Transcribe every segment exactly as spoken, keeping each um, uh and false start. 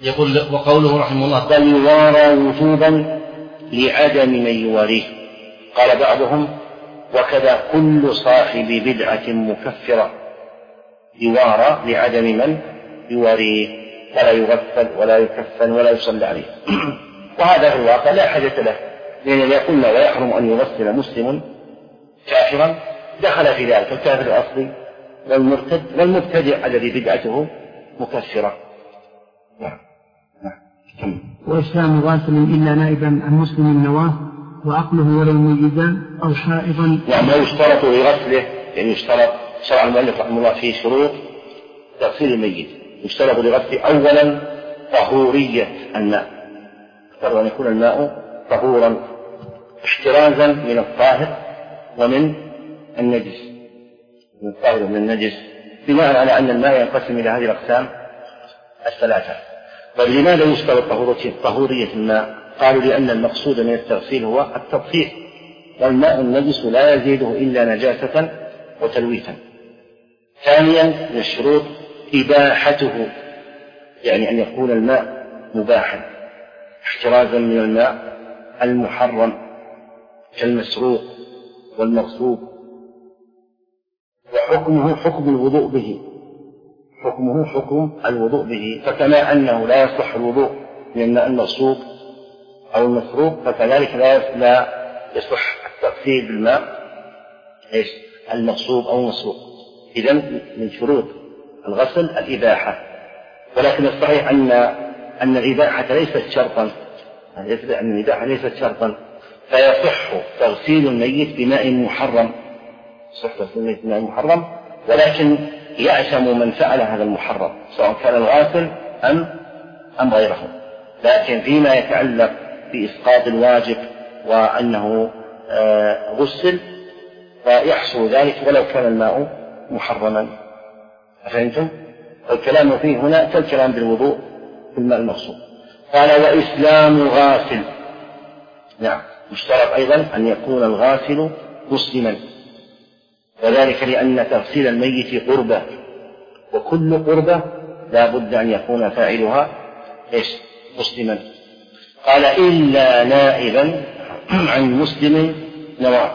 يقول وقوله رحمه الله بل يوارى وجوبا لعدم من يواريه. قال بعضهم وكذا كل صاحب بدعة مكفرة يوارى لعدم من يواريه، ولا يغفل ولا يكفن ولا يصلى عليه. وهذا في الواقع لا حاجة له، لأن يقولنا ويحرم أن يغسل مسلم كافرا دخل في ذلك الكافر الأصلي والمرتد والمبتدع الذي بدعته مكفرة. نعم. نعم. وإسلام غاسل إلا نائبا عن مسلم النواه وعقله ولو ميزان أو حائضا. نعم. لا يشترط لغسله، يعني يشترط شرع المؤلف رحمه الله في شروط تغسيل الميت، يشترط لغسله أولا طهورية الماء، يشترط أن يكون الماء طهورا احترازا من الطاهر ومن النجس، من الطاهر ومن النجس، بناء على أن الماء ينقسم إلى هذه الأقسام الثلاثة. فلماذا يشترط طهورية الماء؟ قالوا لأن المقصود من التغسيل هو التطهير، والماء النجس لا يزيده إلا نجاسة وتلويثا. ثانيا من الشروط إباحته، يعني أن يكون الماء مباحا احترازا من الماء المحرم كالمسروق والمغصوب. وحكمه حكم الوضوء به، حكمه حكم الوضوء به، فكما أنه لا يصح الوضوء من الماء المغصوب أو المسروق فكذلك لا يصح التغسيل بالماء المغصوب أو المسروق. إذن من شروط الغسل الإباحة، ولكن الصحيح أن أن الإباحة ليست شرطا، أن الإباحة ليست شرطا، فيصح تغسيل الميت بماء محرم، يصح تغسيل الميت بماء محرم، ولكن يأثم من فعل هذا المحرم سواء كان الغاسل أم أم غيره. لكن فيما يتعلق بإسقاط الواجب وأنه آه غسل فيحصل ذلك ولو كان الماء محرما. فهمتم؟ الكلام فيه هنا كالكلام بالوضوء في الماء المغصوب. قال وإسلام غاسل، نعم يشترط أيضا أن يكون الغاسل مسلما، وذلك لأن تغسيل الميت قربة، وكل قربة لا بد أن يكون فاعلها إيش؟ مسلما. قال إلا نائبا عن مسلم نواه،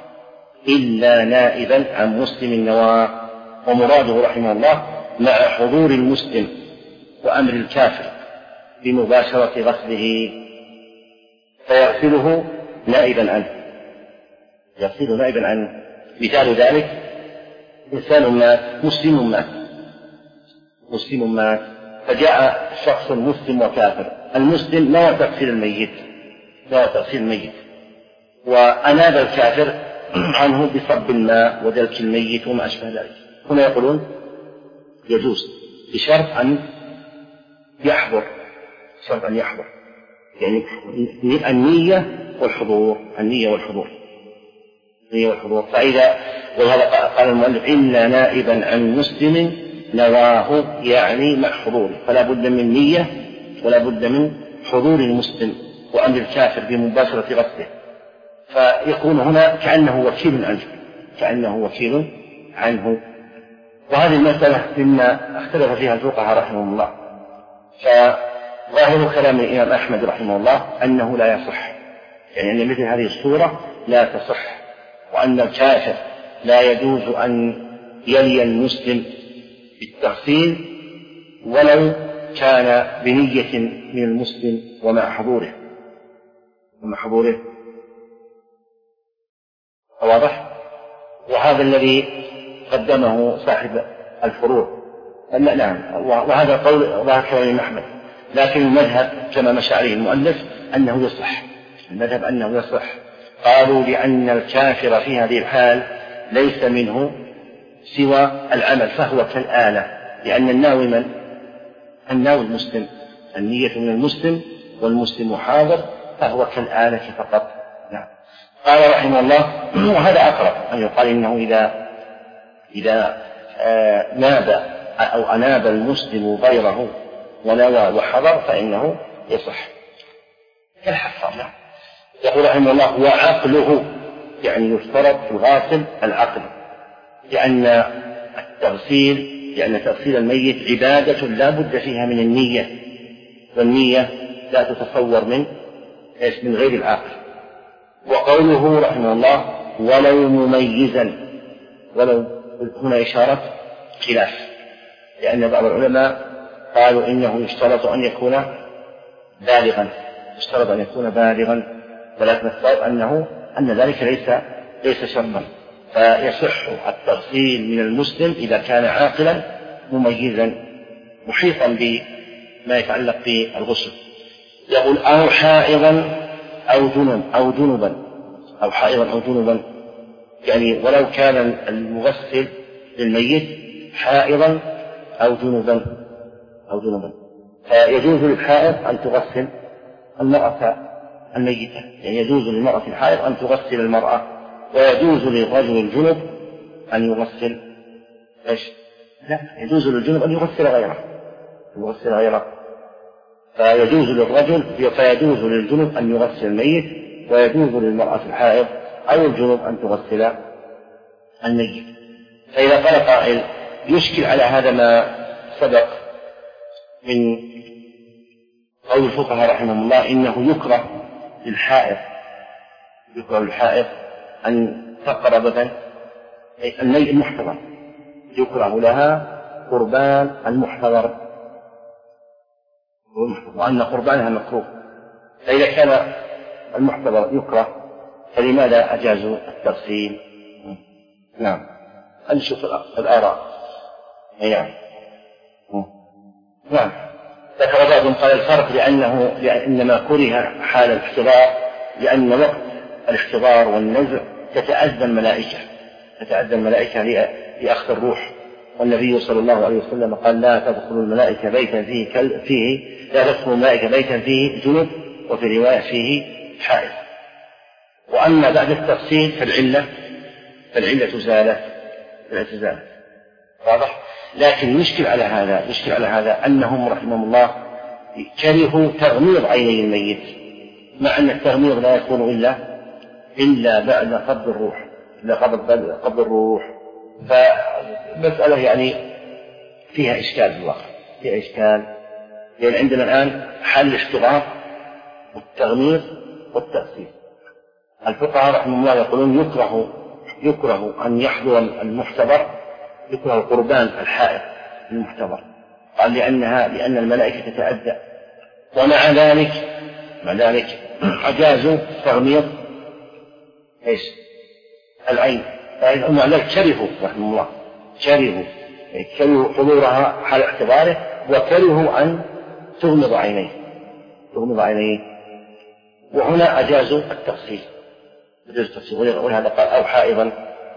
إلا نائبا عن مسلم نواه، ومراده رحمه الله مع حضور المسلم وأمر الكافر بمباشرة غسله فيغسله نائبا عنه، يغسله نائبا عنه. مثال ذلك إنسان مات، مسلم مات، مسلم مات فجاء شخص مسلم وكافر، المسلم لا تغسل الميت، لا تغسل الميت، وأناب الكافر عنه بصب الماء ودلك الميت وما أشبه ذلك. هنا يقولون يجوز بشرط أن يحضر، شرط أن يحضر، يعني النية والحضور، النية والحضور، النية والحضور. فإذا وهذا قال المؤلف إلا نائبا عن مسلم نواه، يعني مع حضوره، فلا بد من نية ولا بد من حضور المسلم وأمر الكافر بمباشرة غسله، فيكون هنا كأنه وكيل عنه، كأنه وكيل عنه. وهذه المسألة مما اختلف فيها الفقهاء رحمهم الله، فظاهر كلام الإمام أحمد رحمه الله أنه لا يصح، يعني أن مثل هذه الصورة لا تصح، وأن الكافر لا يجوز أن يلي المسلم بالتغسيل ولو كان بنية من المسلم ومع حضوره، ومع حضوره. واضح؟ وهذا الذي قدمه صاحب الفروع. نعم، وهذا قول ظاهر كلام أحمد، لكن المذهب كما مشى عليه المؤلف أنه يصح، المذهب أنه يصح. قالوا لأن الكافر في هذه الحال ليس منه سوى العمل، فهو كالآلة، لأن الناوي من؟ الناوي المسلم، النية من المسلم والمسلم حاضر، فهو كالآلة فقط. نعم. قال رحمه الله وهذا أقرب أن يقال إنه إذا إذا آه ناب أو أناب المسلم غيره ونوى وحضر فإنه يصح كالحفار. نعم. يقول رحمه الله وعقله، يعني يشترط في الغاسل العقل، لأن التغسيل لأن تغسيل الميت عبادة لا بد فيها من النية، والنية لا تتصور من إيش من غير العاقل. وقوله رحمه الله ولو مميزا، ولو هنا إشارة خلاف، لأن بعض العلماء قالوا إنه يشترط أن يكون بالغا، يشترط أن يكون بالغا، ولكن الصواب أنه أن ذلك ليس ليس شرطا، فيصح التغسيل من المسلم إذا كان عاقلا مميزا محيطا بما يتعلق بالغسل. يقول أو حائضا أو جنب أو جنبا أو حائضا أو جنبا، يعني ولو كان المغسل للميت حائضا أو جنبا أو جنبا، فيجوز للحائض أن تغسل المرأة الميتة، يعني يجوز للمرأة الحائض أن تغسل المرأة، ويجوز للرجل الجنب أن يغسل إيش؟ لا، يجوز للجنب أن يغسل غيره، يغسل غيره، فيجوز للرجل فيجوز للجنب أن يغسل الميت، ويجوز للمرأة الحائض أو الجنب أن تغسل الميت. فإذا قال قائل يشكل على هذا ما سبق من قول الفقهاء رحمهم الله إنه يكره للحائض يكره للحائض أن تقرب الميت المحتضر، يكره لها قربان المحتضر، وأن قربانها مكروه، فإذا كان المحتضر يكره فلماذا أجازوا التغسيل؟ نعم، نشوف الآراء. نعم نعم ذكر بعضهم قال الفرق لأنه إنما كره حال الاحتضار لأن وقت الاحتضار والنزع تتأذى الملائكة تتأذى الملائكة لأخذ الروح، والنبي صلى الله عليه وسلم قال لا تدخل الملائكة بيتا فيه, كل فيه لا تدخل الملائكة بيتا فيه جنب، وفي رواية فيه حائض. وأما بعد التفصيل فالعلة فالعلة زالت زالت واضح. لكن يشكل على هذا يشكل على هذا أنهم رحمهم الله كرهوا تغميض عيني الميت، مع أن التغميض لا يكون إلا إلا بعد قبض الروح إلا قبض قبض الروح فمسألة يعني فيها إشكال في الواقع، فيها إشكال، لأن عندنا الآن حل الاحتضار والتغميض والتأثير. الفقهاء رحمهم الله يقولون يكره يكره أن يحضر المحتضر، يكره قربان الحائض المحتضر، قال لأنها لأن الملائكة تتأذى، ومع ذلك مع ذلك أجازوا تغميض إيش العين، ومع ذلك كرهوا رحمه الله كرهوا كرهوا حضورها حال اعتباره، وكرهوا أن تغمض عينيه تغمض عينيه وهنا أجازوا التفصيل أجازوا التفصيل ولهذا قال أو حائضا.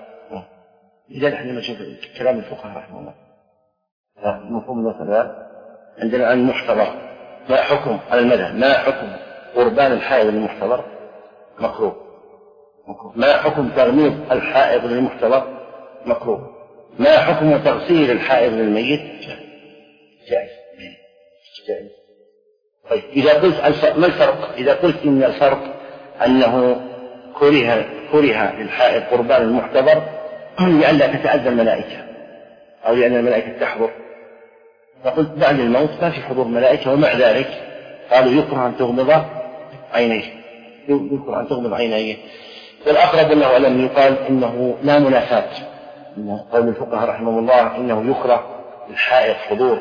إذا نحن نشوف كلام الفقهاء رحمه الله مفهوم مثلا عندنا الآن محتضر، ما حكم على المذهب ما حكم قربان الحائض المحتضر؟ مكروه. ما حكم تغميض الحائض للمحتضر؟ مكروه. ما حكم تغسيل الحائض للميت؟ جائز جائز. طيب إذا قلت ما الفرق؟ إذا قلت إن الفرق أنه كره كره للحائض قربان المحتضر لئلا تتأذى الملائكة أو لأن الملائكة تحضر، فقلت بعد الموت ما في حضور ملائكة، ومع ذلك قالوا يكره أن تغمض عينيه يكره أن تغمض عينيه. والأقرب أنه لم يقال إنه لا منافاة، قول الفقهاء رحمه الله إنه يكره الحائض حضور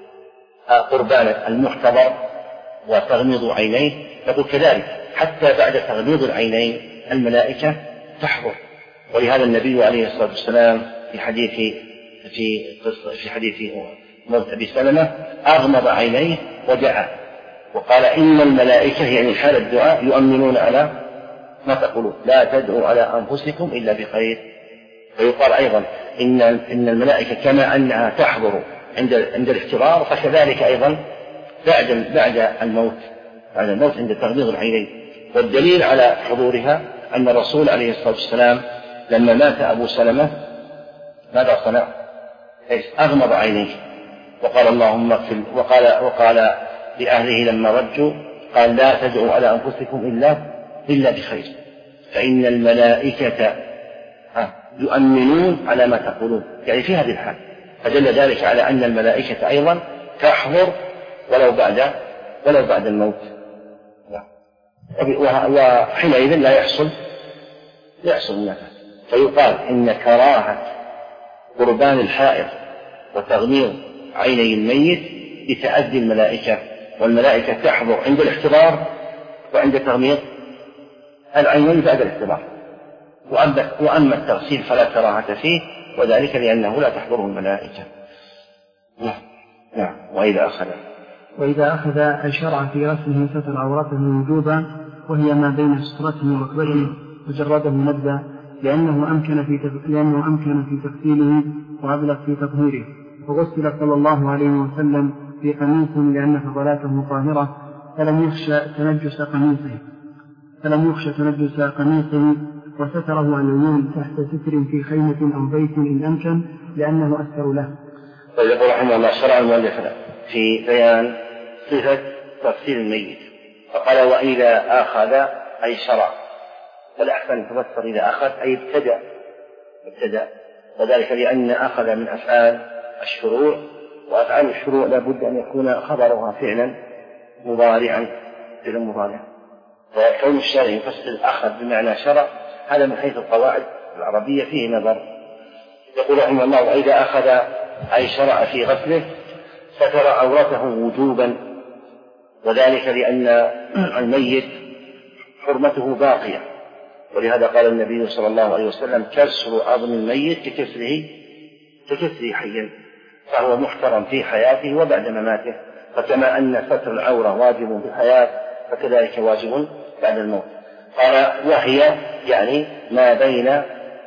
قربان المحتضر وتغميض عينيه، يقول كذلك حتى بعد تغميض العينين الملائكة تحضر. ولهذا النبي عليه الصلاة والسلام في حديث في في حديث موت أبي سلمة أغمض عينيه ودعا وقال إن الملائكة يعني حال الدعاء يؤمنون على ما تقولون لا تدعوا على أنفسكم إلا بخير. ويقال أيضا إن إن الملائكة كما أنها تحضر عند عند الاحتضار فكذلك أيضا بعد بعد الموت بعد الموت عند تغميض العينين. والدليل على حضورها أن الرسول عليه الصلاة والسلام لما مات أبو سلمة ماذا صنع؟ أغمض عينيه وقال اللهم اغفر، وقال وقال لأهله لما رجوا قال لا تدعوا على أنفسكم إلا إلا بخير فإن الملائكة يؤمنون على ما تقولون، يعني في هذه الحال. فدل ذلك على أن الملائكة أيضا تحضر ولو بعد ولو بعد الموت. وحينئذ لا يحصل يحصل النفس. فيقال إن كراهة قربان الحائض وتغميض عيني الميت بتأدي الملائكة، والملائكة تحضر عند الاحتضار وعند تغميض العينين بعد الاحتضار. وأما التغسيل فلا كراهة فيه، وذلك لأنه لا تحضره الملائكة. نعم. وإذا أخذ وإذا أخذ أي شرع في غسله ستر عورته وجوبا، وهي ما بين سترته وركبته، وجرده نبذا لأنه أمكن في لأنه أمكن في تغسيله وأبلغ في تطهيره. وغسل صلى الله عليه وسلم في قميص لأن فضلاته طاهرة، فلم يخشى تنجس قميصه فلم يخشى تنجس قميصه وستره العيون تحت ستر في خيمة أو بيت إن أمكن، لأنه أستر له. ويقول رحمه الله شرع المؤلف في بيان صفة تغسيل الميت، فقال وإذا أخذ أي شرع، والأحسن تفسر إذا أخذ أي ابتدأ ابتدأ وذلك لأن أخذ من أفعال الشروع، وأفعال الشروع لابد أن يكون خبرها فعلا مضارعا فعلا مضارعا. فكون الشارع يفسر أخذ بمعنى شرع هذا من حيث القواعد العربية فيه نظر. يقول رحمه الله وإذا أخذ أي شرع في غسله ستر عورته وجوبا، وذلك لأن الميت حرمته باقية، ولهذا قال النبي صلى الله عليه وسلم كسر عظم الميت ككسره ككسره حيا، فهو محترم في حياته وبعد مماته. فكما أن ستر العورة واجب في الحياة فكذلك واجب بعد الموت. قال وهي يعني ما بين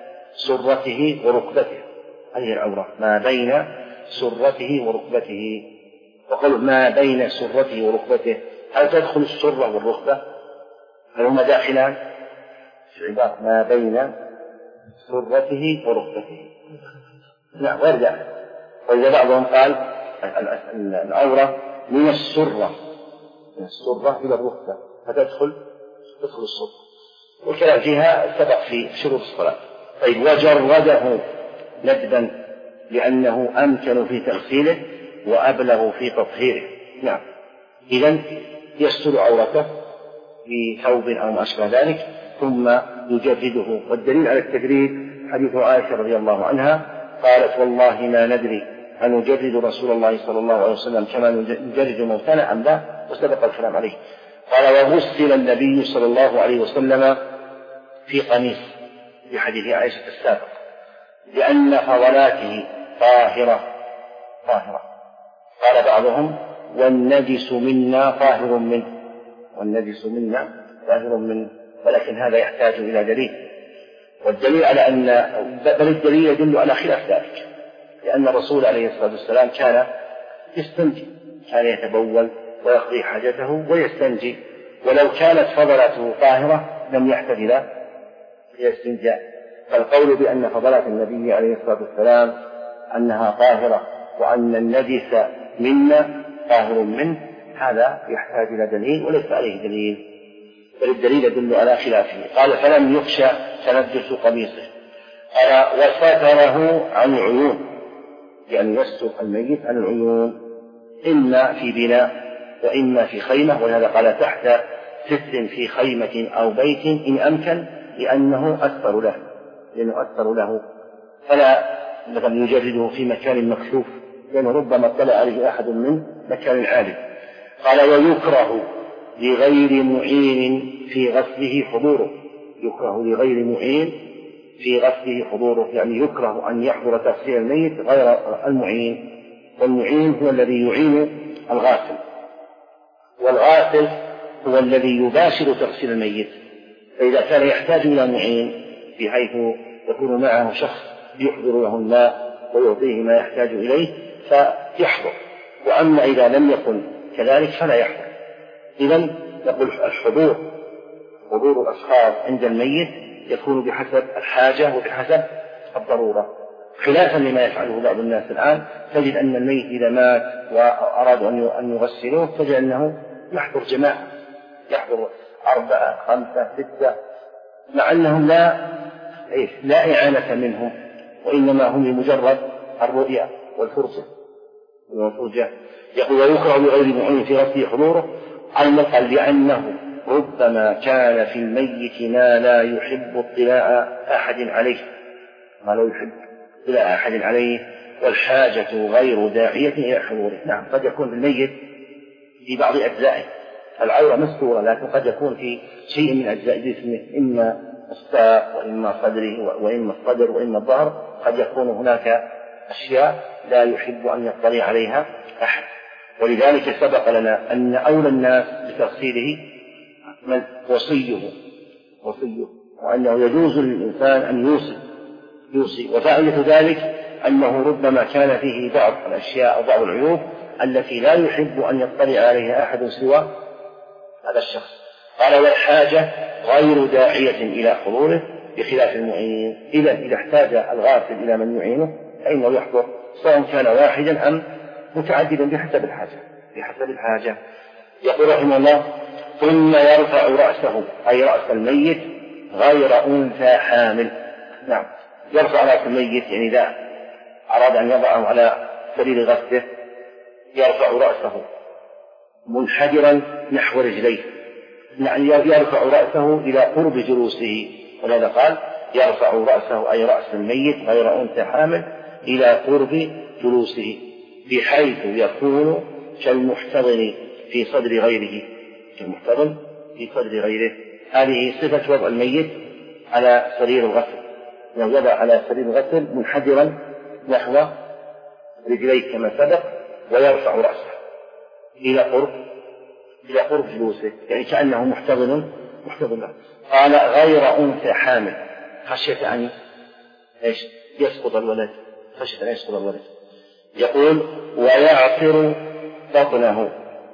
سرته وركبته، هذه العورة ما بين سرته وركبته. وقل ما بين سرته وركبته، هل تدخل السرة والركبة؟ هل هما داخلان في عبارة ما بين سرته وركبته؟ لا غير داخل. وإذا بعضهم قال العورة من السرة من السرة إلى الركبة فتدخل تدخل السرة، والكلام فيها سبق في شروط الصلاة. طيب وجرده ندبا لأنه أمكن في تغسيله وأبلغ في تطهيره. نعم. إذن يستر عورته بثوب أو ما أشبه ذلك ثم يجرده. والدليل على التجريد حديث عائشة رضي الله عنها قالت والله ما ندري أن نجرد رسول الله صلى الله عليه وسلم كما نجرد موتانا أم لا، وسبق الكلام عليه. قال وغسل النبي صلى الله عليه وسلم في قميص في حديث عائشة السابق لأن فضلاته طاهرة طاهرة. قال بعضهم والنجس منا طاهر منه والنجس منا طاهر منه، ولكن هذا يحتاج إلى دليل، والدليل على أن بل الدليل يدل على خلاف ذلك، لأن الرسول عليه الصلاة والسلام كان يستنجي، كان يتبول ويقضي حاجته ويستنجي، ولو كانت فضلته طاهرة لم يحتاج إلى الاستنجاء. فالقول بأن فضلات النبي عليه الصلاة والسلام أنها طاهرة وأن النجس منا طاهر منه هذا يحتاج إلى دليل وليس عليه دليل، بل الدليل يدل على خلافه. قال فلم يخشى تنجس قميصه. قال وستره عن عيون، يعني يستر الميت عن العيون إما في بناء وإما في خيمة، ولهذا قال تحت ستر في خيمة أو بيت إن أمكن، لأنه أثر له لأنه أثر له فلا مثلا يجرده في مكان مكشوف، لأنه ربما اطلع عليه أحد من مكان عالي. قال ويكره لغير معين في غسله حضوره، يكره لغير معين في غسله حضوره، يعني يكره أن يحضر تغسيل الميت غير المعين، والمعين هو الذي يعين الغاسل، والغاسل هو الذي يباشر تغسيل الميت. فإذا كان يحتاج إلى معين بحيث يكون معه شخص يحضر له الماء ويعطيه ما يحتاج إليه فيحضر، وأما إذا لم يكن كذلك فلا يحضر. إذن نقول الحضور حضور الأشخاص عند الميت يكون بحسب الحاجة وبحسب الضرورة، خلافا لما يفعله بعض الناس الآن. تجد أن الميت إذا مات وأرادوا أن يغسلوه تجد أنه يحضر جماعة، يحضر أربعة خمسة ستة، مع أنهم لا إيه لا إعانة منهم، وإنما هم لمجرد الرؤية والفرجة والفرجة. يقول ويكره لغير معين في غسله حضوره، قال لأنه ربما كان في الميت ما لا يحب اطلاع أحد عليه ما لا يحب اطلاع أحد عليه والحاجة غير داعية إلى حضوره. نعم قد يكون في الميت في بعض أجزائه العورة مستورة، لكن قد يكون في شيء من أجزاء جسمه إما الساق وإما صدره وإما الصدر وإما الظهر، قد يكون هناك أشياء لا يحب أن يطلع عليها أحد. ولذلك سبق لنا أن أولى الناس بتغسيله من وصيه وصيه وأنه يجوز للإنسان أن يوصي يوصي وفائدة ذلك أنه ربما كان فيه بعض الأشياء أو بعض العيوب التي لا يحب أن يطلع عليها أحد سوى هذا الشخص. قال والحاجة غير داعية إلى حضوره بخلاف المعين. إذا إذا احتاج الغاسل إلى من يعينه فإنه يحضر سواء كان واحدا أم متعددا بحسب الحاجة بحسب الحاجة. يقول رحمه الله ثم يرفع رأسه أي رأس الميت غير أنثى حامل. نعم يرفع رأس الميت يعني إذا أراد أن يضعه على سرير غسله يرفع رأسه منحدرا نحو رجليه، يعني يرفع رأسه إلى قرب جلوسه، ولهذا قال يرفع رأسه أي رأس الميت غير أنثى حامل إلى قرب جلوسه بحيث يكون كالمحتضن في صدر غيره كالمحتضن في صدر غيره. هذه صفة وضع الميت على سرير الغسل، يعني يضع على سرير الغسل منحدرا نحو رجليه كما سبق ويرفع رأسه إلى قرب إلى قرب جلوسه، يعني كأنه محتضن محتضن. قال غير أنثى حامل خشية أن إيش يسقط الولد خشية أن يسقط الولد. يقول ويعصر بطنه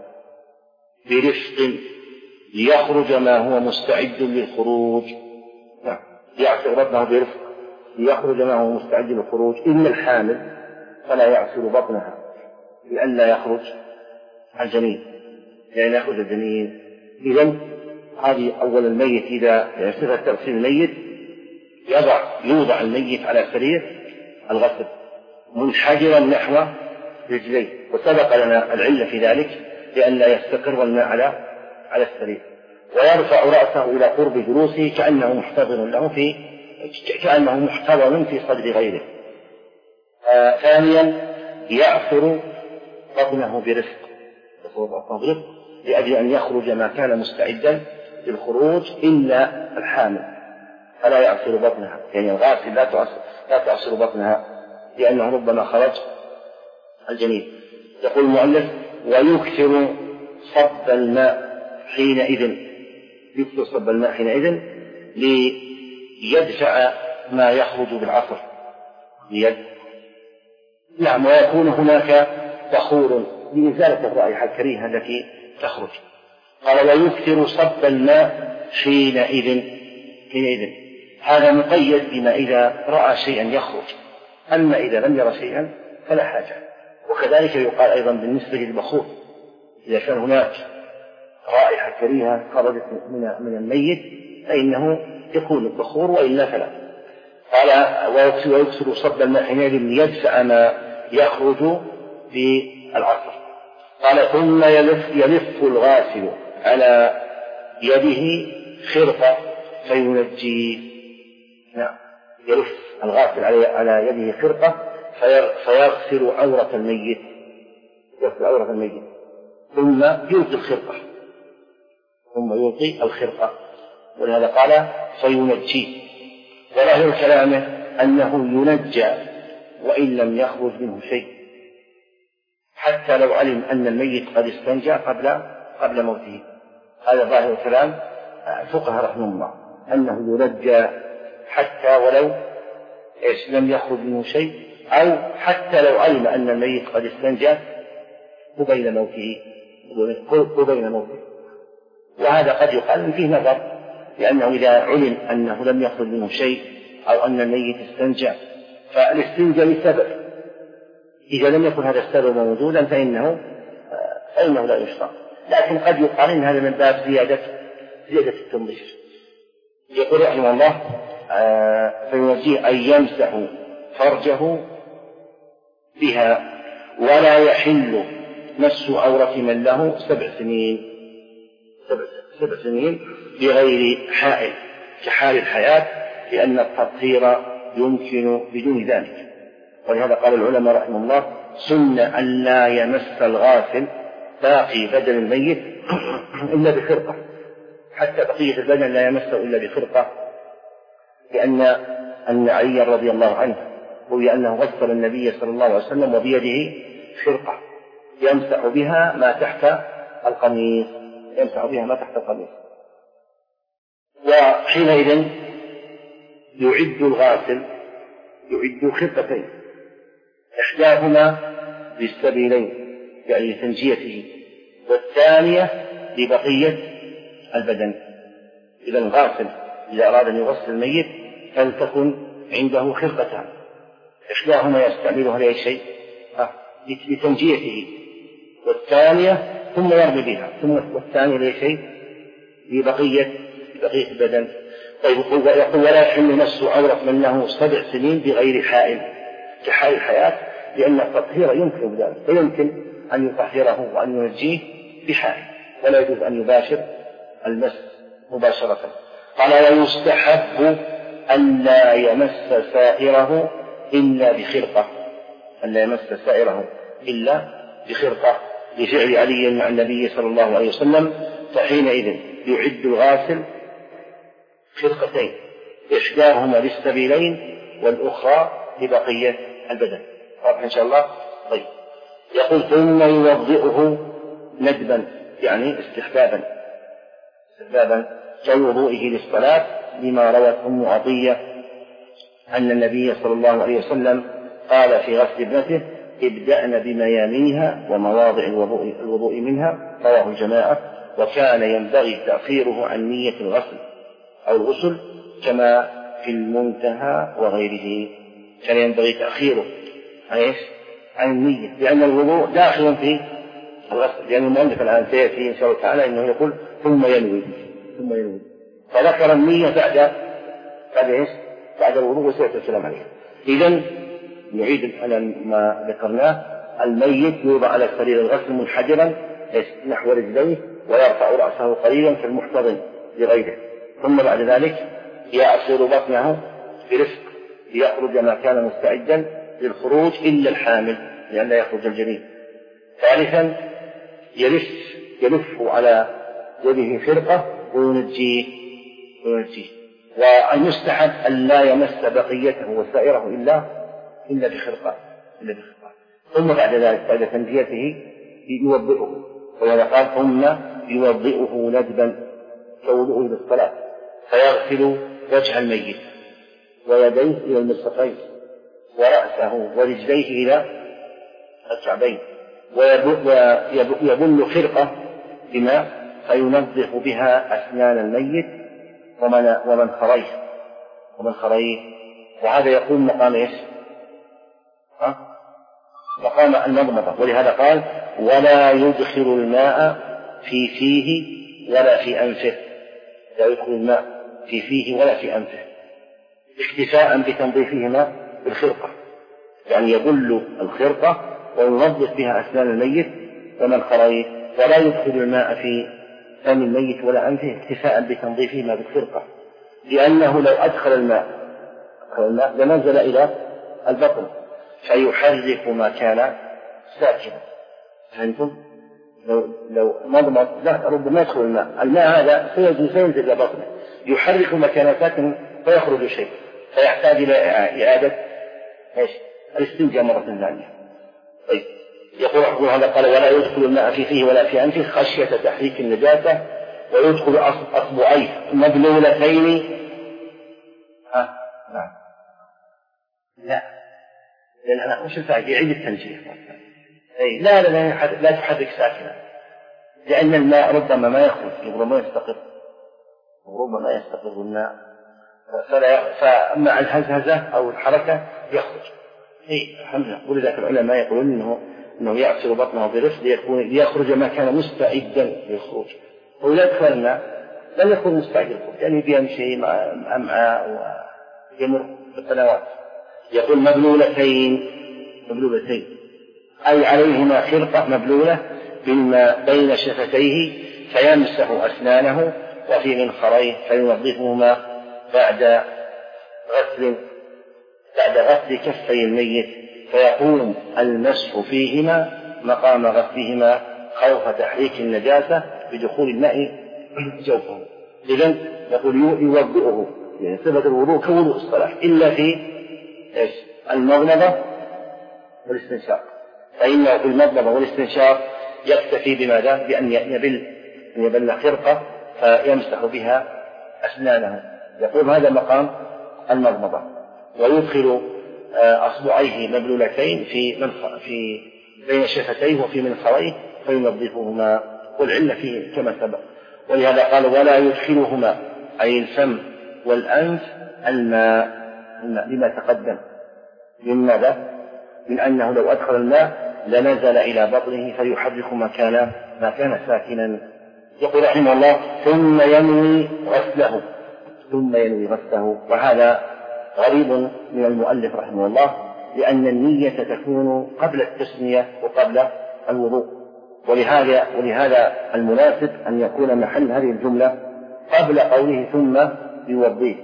برفق ليخرج ما هو مستعد للخروج. نعم يعصر بطنه برفق ليخرج ما هو مستعد للخروج. إن الحامل فلا يعصر بطنها لئلا يخرج الجنين لأن يخرج الجنين. إذن هذه أول الميت إذا صفة تغسيل الميت يضع يوضع الميت على سرير الغسل منحدرا نحو رجليه، وسبق لنا العلة في ذلك لأن لا يستقر الماء على على السرير. ويرفع رأسه إلى قرب جلوسه كأنه محتضن له في كأنه محتضن في صدر غيره. آه ثانيا يعصر بطنه برفق لأجل أن يخرج ما كان مستعدا للخروج إلا الحامل فلا يعصر بطنها، يعني الغاسل لا تعصر لا تعصر بطنها لأنه ربما خرج الجنين. يقول المؤلف ويكثر صب الماء حينئذ يكثر صب الماء حينئذ ليدفع ما يخرج بالعصر ليد. نعم ويكون هناك بخور لإزالة الرائحة الكريهة التي تخرج. قال ويكثر صب الماء حينئذ حينئذ هذا مقيد بما إذا رأى شيئا يخرج، أما إذا لم يرى شيئا فلا حاجة. وكذلك يقال أيضا بالنسبة للبخور إذا كان هناك رائحة كريهة خرجت من الميت فإنه يكون البخور وإلا فلا. قال ويكثر صب الماء حينئذ ليدفع ما يخرج بالعصر. قال ثم يلف, يلف الغاسل على يده خرقة فينجيه. نعم يلف الغاسل على يده خرقة فيغسل عورة الميت يغسل عورة الميت ثم يلقي الخرقة ثم يلقي الخرقة ولهذا قال فينجيه. وظاهر كلامه أنه ينجى وإن لم يخرج منه شيء حتى لو علم أن الميت قد استنجى قبل قبل موته. هذا ظاهر كلام فقهاء رحمه الله أنه ينجى حتى ولو إيش لم يخرج منه شيء أو حتى لو علم أن الميت قد استنجى قبيل موته قبيل موته. وهذا قد يقال فيه نظر لأنه إذا علم أنه لم يخرج منه شيء أو أن الميت استنجى فالاستنجى لسبب، إذا لم يكن هذا السبب موجودا فإنه فإنه لا يشرع، لكن قد يقال إن هذا من باب زيادة زيادة التنظيف. يقول رحمه الله آه فيوجيه أن يمسح فرجه بها ولا يحل مس عورة من له سبع سنين. سبع, سبع سنين بغير حائل كحال الحياة، لأن التطهير يمكن بدون ذلك. ولهذا قال العلماء رحمه الله: سن أن لا يمس الغاسل باقي بدن الميت إلا بخرقة، حتى بقية البدن لا يمسه إلا بخرقة، لأن أن علي رضي الله عنه روي أنه غسل النبي صلى الله عليه وسلم وبيده خرقة يمسح بها ما تحت القميص، يمسح بها ما تحت القميص. وحينئذ يعد الغاسل يعد خرقتين، إحداهما للسبيلين يعني لتنجيته، والثانية لبقية البدن. إذا الغاسل إذا أراد أن يغسل الميت فلتكن عنده خرقتان، إحداهما يستعملها لأي شيء لتنجيته، والثانية ثم يرمي بها، ثم والثانية لأي شيء لبقية لبقية البدن. طيب يقول: ولا يحل مس عورة من له سبع سنين بغير حائل كحال الحياة، لأن التطهير يمكن بذلك، فيمكن أن يطهره وأن ينجيه بحائل، ولا يجوز أن يباشر المس مباشرة. قال: ويستحب أن لا يمس سائره إلا بخرقة، أن لا يمس سائره إلا بخرقة، لفعل علي مع النبي صلى الله عليه وسلم. فحينئذ يعد الغاسل خرقتين، إحداهما للسبيلين والأخرى لبقية البدن. واضح إن شاء الله؟ طيب. يقول: ثم يوضئه ندبا يعني استحبابا استحبابا كوضوئه للصلاة، لما روت أم عطية أن النبي صلى الله عليه وسلم قال في غسل ابنته: ابدأن بميامنها ومواضع الوضوء, الوضوء منها، رواه الجماعة. وكان ينبغي تأخيره عن نية الغسل أو الغسل كما في المنتهى وغيره، كان ينبغي تأخيره عن النية، لأن الوضوء داخل في الغسل، لأن المؤلف الآن سيأتي إن شاء الله تعالى أنه يقول ثم ينوي ثم ينوي فذكر النية بعد بعد إيش؟ بعد الوضوء، وسيأتي الكلام عليه. إذن نعيد على ما ذكرناه: الميت يوضع على سرير الغسل منحدرا نحو رجليه، ويرفع رأسه قليلا كالمحتضن لغيره، ثم بعد ذلك يعصر بطنه برفق ليخرج ما كان مستعدا للخروج إلا الحامل لأن لا يخرج الجنين. ثالثا يلف يلف على يده فرقة وينجيه وينجيه والمستحب أن لا يمس بقيته وسائره إلا إلا بخرقة إلا بخرقة ثم بعد ذلك بعد تنجيته يوضئه، وهذا قال: ثم يوضئه ندبا كوضوءه للصلاة، فيغسل وجه الميت ويديه إلى المرفقين ورأسه ورجليه إلى الكعبين، ويبل خرقة بماء فينظف بها أسنان الميت ومن خريه ومن خريه وهذا يقوم مقام إيش؟ ها؟ مقام المضمضة. ولهذا قال: ولا يدخل الماء في فيه ولا في أنفه، لا يدخل الماء في فيه ولا في أنفه، اكتفاء بتنظيفهما بالخرقة، يعني يبل الخرقة وينظف بها أسنان الميت ومن خريه، ولا يدخل الماء في فم الميت ولا أنفه اكتفاء بتنظيفهما بالخرقة، لأنه لو أدخل الماء الماء لنزل إلى البطن فيحرك ما كان ساكنا. فهمتم؟ لو لو مضمض لا ربما يدخل الماء الماء هذا سينزل إلى بطنه يحرك ما كان ساكنا فيخرج شيء، فيحتاج إلى إعادة إيش؟ الاستنجاء مرة ثانية. طيب يقول رحمه هذا قال: ولا يدخل الماء في فيه ولا في أنفه خشية تحريك النجاسة، ويدخل أصبعيه مبلولتين. ها نعم لا لأن أنا مش الفائدة يعيد التنجيح. أي لا لا لا, لا تحرك ساكنا، لأن الماء ربما ما يخرج، ربما يستقر وربما يستقر الماء، فلا فمع الهزهزة أو الحركة يخرج. إيه الحمد لله. ولذلك العلماء يقولون إنه إنه يعصر بطنه برفق ليكون ليخرج ما كان مستعدا للخروج، ولا يدخل الماء لن يكون مستعد للخروج، يعني بيمشي مع أمعاء ويمر بالقنوات. يقول: مبلولتين مبلولتين أي عليهما خرقة مبلولة بالماء بين شفتيه فيمسح أسنانه وفي منخريه فينظفهما بعد غسل بعد غسل كفي الميت، فيقوم المسح فيهما مقام غسلهما خوف تحريك النجاسة بدخول الماء جوفه. إذن يقول يوضئه، يعني صفة الوضوء كوضوء الصلاة إلا في المضمضة والاستنشاق، فإنه في المضمضة والاستنشاق يكتفي بماذا؟ بأن يبل أن يبل خرقة فيمسح بها أسنانه. يقول هذا مقام المضمضة، ويدخل أصبعيه مبلولتين في منخ... في بين شفتيه وفي منخريه فينظفهما، والعلة فيه كما سبق. ولهذا قال ولا يدخلهما أي الفم والأنف الماء لما تقدم من ماذا؟ من أنه لو أدخل الماء لنزل إلى بطنه فيحرك ما كان ما كان ساكنا. يقول رحمه الله ثم ينوي غسله ثم ينوي غسله وهذا غريب من المؤلف رحمه الله، لأن النية تكون قبل التسمية وقبل الوضوء، ولهذا ولهذا المناسب أن يكون محل هذه الجملة قبل قوله ثم يوضيه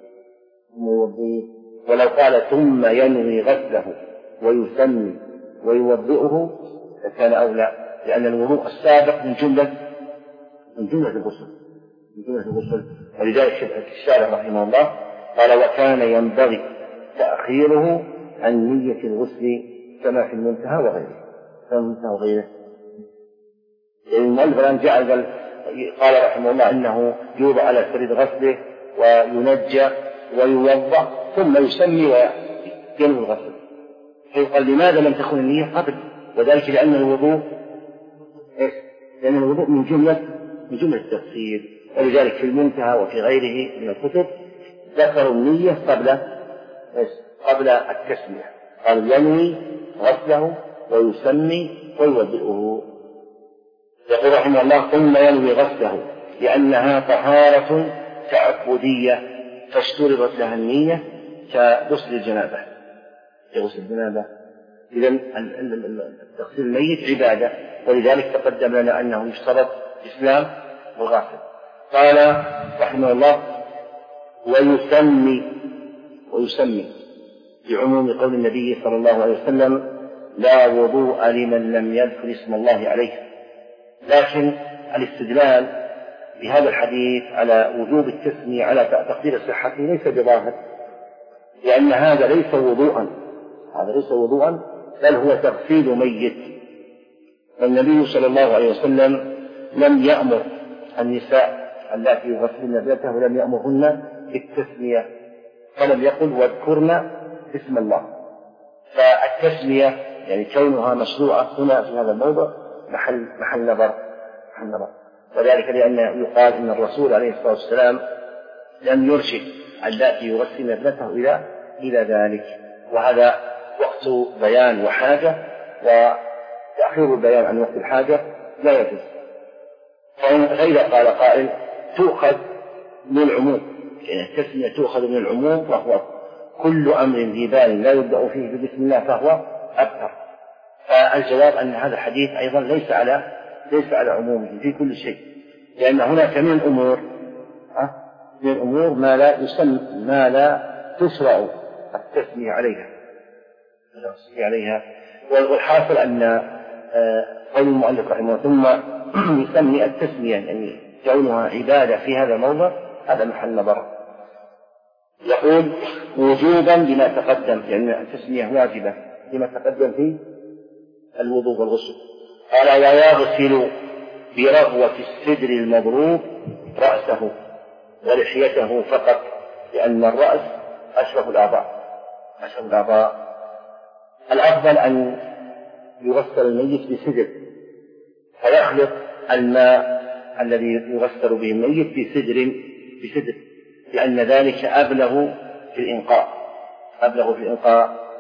يوضيه ولو قال ثم ينوي غسله ويسمي ويوضئه فكان أولى، لأن الوضوء السابق من جملة من جملة الغسل من جملة الغسل ولذلك الشارع رحمه الله قال وكان ينبغي تأخيره عن نية الغسل كما في المنتهى وغيره كما في المنتهى وغيره. المؤلف الآن جعل قال رحمه الله أنه يوضع على سرير غسله وينجى ويوضع ثم يسمي وينوي الغسل. فيقال لماذا لم تكن النية قبل؟ وذلك لأن الوضوء لأن الوضوء من جملة من جملة التفسير، ولذلك في المنتهى وفي غيره من الكتب ذكروا النية قبل قبل التسمية، قال ينوي غسله ويسمي ويوضئه. يقول رحمه الله ثم ينوي غسله لأنها طهارة تعبدية فاشترطت لها النية كغسل الجنابة كغسل الجنابة. إذن تغسيل الميت عبادة، ولذلك تقدم لنا أنه يشترط الإسلام والغاسل. قال رحمه الله ويسمي ويسمي بعموم قول النبي صلى الله عليه وسلم لا وضوء لمن لم يذكر اسم الله عليه. لكن الاستدلال بهذا الحديث على وجوب التسمية على تقدير صحته ليس بظاهر، لأن هذا ليس وضوءا هذا ليس وضوءا بل هو تغسيل ميت. النبي صلى الله عليه وسلم لم يأمر النساء اللاتي يغسلن ابنته ولم يأمرهن بالتسمية، فلم يقل واذكرن اسم الله. فالتسمية يعني كونها مشروعة هنا في هذا الموضع محل محل نظر محل نظر وذلك لأن يقال إن الرسول عليه الصلاة والسلام لم يرشد اللاتي يغسلن ابنته إلى إلى ذلك، وهذا وقت بيان وحاجة، وتأخير البيان عن وقت الحاجة لا يجوز. فإذا قال قائل تؤخذ من العموم، يعني التسمية تؤخذ من العموم وهو كل أمر ذي بال لا يبدأ فيه بسم الله فهو أبتر. فالجواب أن هذا الحديث أيضا ليس على ليس على عمومه في كل شيء، لأن هناك من الأمور من الأمور ما لا يسمى ما لا تشرع التسمية عليها عليها والحاصل أن قول المؤلف رحمه الله ثم يسمي التسمية يعني كونها عبادة في هذا الموضع هذا محل نظر. يقول وجوبا لما تقدم، يعني التسمية واجبة لما تقدم في الوضوء والغسل. قال ويغسل برغوة السدر المضروب رأسه ولحيته فقط، لأن الرأس أشرف الأعضاء أشرف الأعضاء الأفضل أن يغسل الميت بسدر، فيخلط الماء الذي يغسل به الميت بسدر بسدر لأن ذلك أبلغ في الإنقاء أبلغ في الإنقاء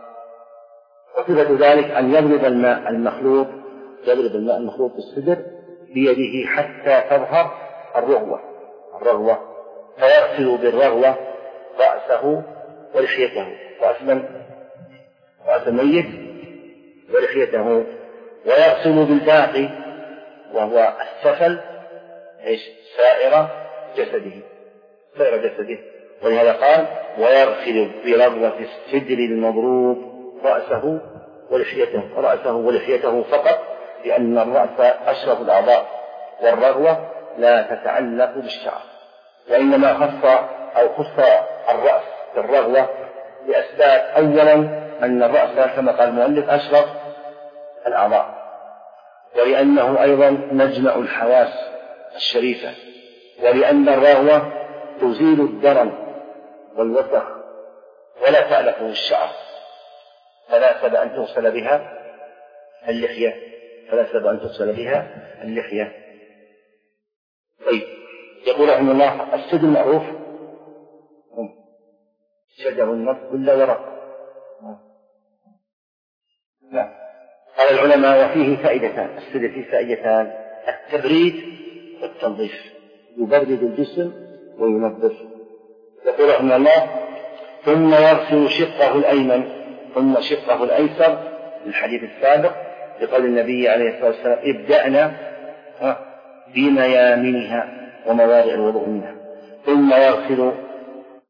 وصفة ذلك أن يضرب الماء المخلوط يضرب الماء المخلوط بالسدر بيده حتى تظهر الرغوة الرغوة فيغسل بالرغوة رأسه ولحيته رأس من رأس الميت ولحيته، ويغسل بالباقي وهو السفل إيش سائر جسده سائر جسده ولهذا قال ويغسل برغوة السدر المضروب رأسه ولحيته رأسه ولحيته فقط لأن الرأس أشرف الأعضاء والرغوة لا تتعلق بالشعر وإنما خص أو خص الرأس بالرغوة لأسباب أولا أن الرأس كما قال المؤلف أشرف الأعضاء ولأنه أيضا مجمع الحواس الشريفة ولأن الرغوة تزيل الدرن والوسخ ولا تألفه الشعر فناسب أن تغسل بها اللحية فناسب أن تغسل بها اللحية. طيب يقول رحمه الله السدر معروف شجر النص كل ورق. لا قال العلماء وفيه فائدتان السدر فيه فائدتان التبريد والتنظيف يبرد الجسم وينظف. يقول رحمه الله ثم يغسل شقه الأيمن ثم شقه الأيسر الحديث السابق لقول النبي عليه الصلاة والسلام ابدأنا بميامنها وموارع الوضوء منها ثم يغسل